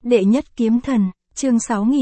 Đệ nhất kiếm thần, chương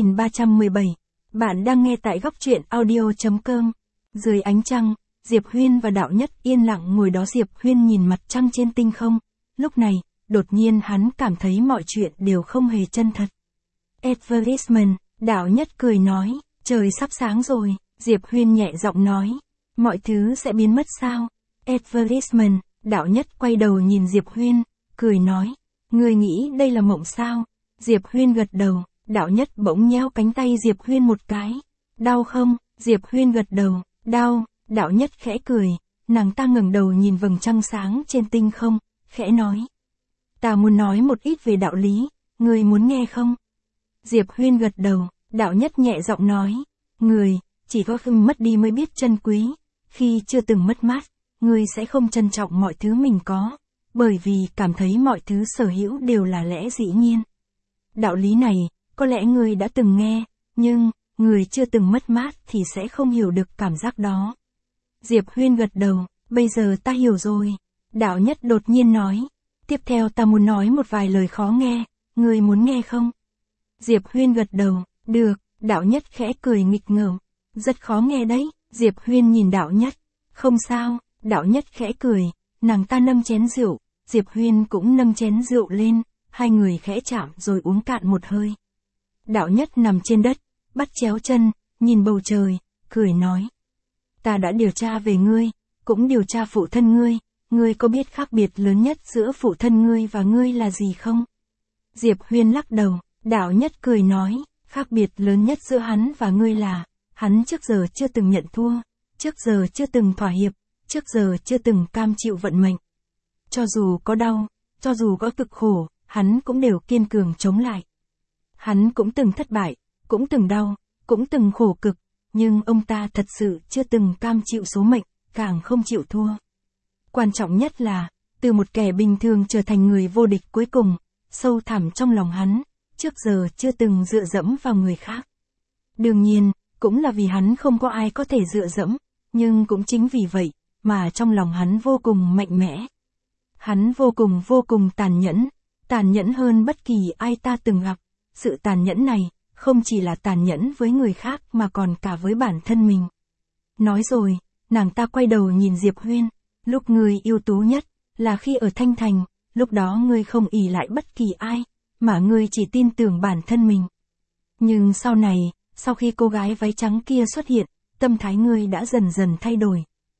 6317. Bạn đang nghe tại góc truyện audio.com. Dưới ánh trăng, Diệp Huyên và Đạo Nhất yên lặng ngồi đó. Diệp Huyên nhìn mặt trăng trên tinh không. Lúc này, đột nhiên hắn cảm thấy mọi chuyện đều không hề chân thật. Advertisement, Đạo Nhất cười nói, trời sắp sáng rồi. Diệp Huyên nhẹ giọng nói, mọi thứ sẽ biến mất sao? Advertisement, Đạo Nhất quay đầu nhìn Diệp Huyên, cười nói, ngươi nghĩ đây là mộng sao? Diệp Huyên gật đầu. Đạo Nhất bỗng nhéo cánh tay Diệp Huyên một cái. Đau không? Diệp Huyên gật đầu. Đau. Đạo Nhất khẽ cười. Nàng ta ngẩng đầu nhìn vầng trăng sáng trên tinh không, khẽ nói. Ta muốn nói một ít về đạo lý, ngươi muốn nghe không? Diệp Huyên gật đầu. Đạo Nhất nhẹ giọng nói. Người, chỉ có khi mất đi mới biết trân quý. Khi chưa từng mất mát, ngươi sẽ không trân trọng mọi thứ mình có. Bởi vì cảm thấy mọi thứ sở hữu đều là lẽ dĩ nhiên. Đạo lý này, có lẽ ngươi đã từng nghe, nhưng, người chưa từng mất mát thì sẽ không hiểu được cảm giác đó. Diệp Huyên gật đầu, bây giờ ta hiểu rồi. Đạo Nhất đột nhiên nói, tiếp theo ta muốn nói một vài lời khó nghe, ngươi muốn nghe không? Diệp Huyên gật đầu, được. Đạo Nhất khẽ cười nghịch ngợm, rất khó nghe đấy. Diệp Huyên nhìn Đạo Nhất, không sao. Đạo Nhất khẽ cười, nàng ta nâng chén rượu, Diệp Huyên cũng nâng chén rượu lên, hai người khẽ chạm rồi uống cạn một hơi. Đạo Nhất nằm trên đất, bắt chéo chân, nhìn bầu trời, cười nói. Ta đã điều tra về ngươi, cũng điều tra phụ thân ngươi có biết khác biệt lớn nhất giữa phụ thân ngươi và ngươi là gì không? Diệp Huyên lắc đầu. Đạo Nhất cười nói, khác biệt lớn nhất giữa hắn và ngươi là, hắn trước giờ chưa từng nhận thua, trước giờ chưa từng thỏa hiệp, trước giờ chưa từng cam chịu vận mệnh. Cho dù có đau, cho dù có cực khổ, hắn cũng đều kiên cường chống lại. Hắn cũng từng thất bại, cũng từng đau, cũng từng khổ cực, nhưng ông ta thật sự chưa từng cam chịu số mệnh, càng không chịu thua. Quan trọng nhất là, từ một kẻ bình thường trở thành người vô địch cuối cùng, sâu thẳm trong lòng hắn, trước giờ chưa từng dựa dẫm vào người khác. Đương nhiên, cũng là vì hắn không có ai có thể dựa dẫm, nhưng cũng chính vì vậy, mà trong lòng hắn vô cùng mạnh mẽ. Hắn vô cùng tàn nhẫn hơn bất kỳ ai ta từng gặp. Sự tàn nhẫn này, không chỉ là tàn nhẫn với người khác mà còn cả với bản thân mình. Nói rồi, nàng ta quay đầu nhìn Diệp Huyên, lúc ngươi ưu tú nhất, là khi ở Thanh Thành, lúc đó ngươi không ỷ lại bất kỳ ai, mà ngươi chỉ tin tưởng bản thân mình. Nhưng sau này, sau khi cô gái váy trắng kia xuất hiện, tâm thái ngươi đã dần dần thay đổi.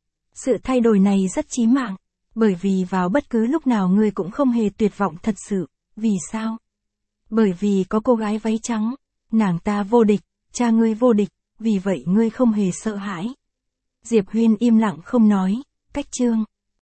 Sự thay đổi này rất chí mạng, bởi vì vào bất cứ lúc nào ngươi cũng không hề tuyệt vọng thật sự. Vì sao? Bởi vì có cô gái váy trắng, nàng ta vô địch, cha ngươi vô địch, vì vậy ngươi không hề sợ hãi. Diệp Huyên im lặng không nói, cách chương.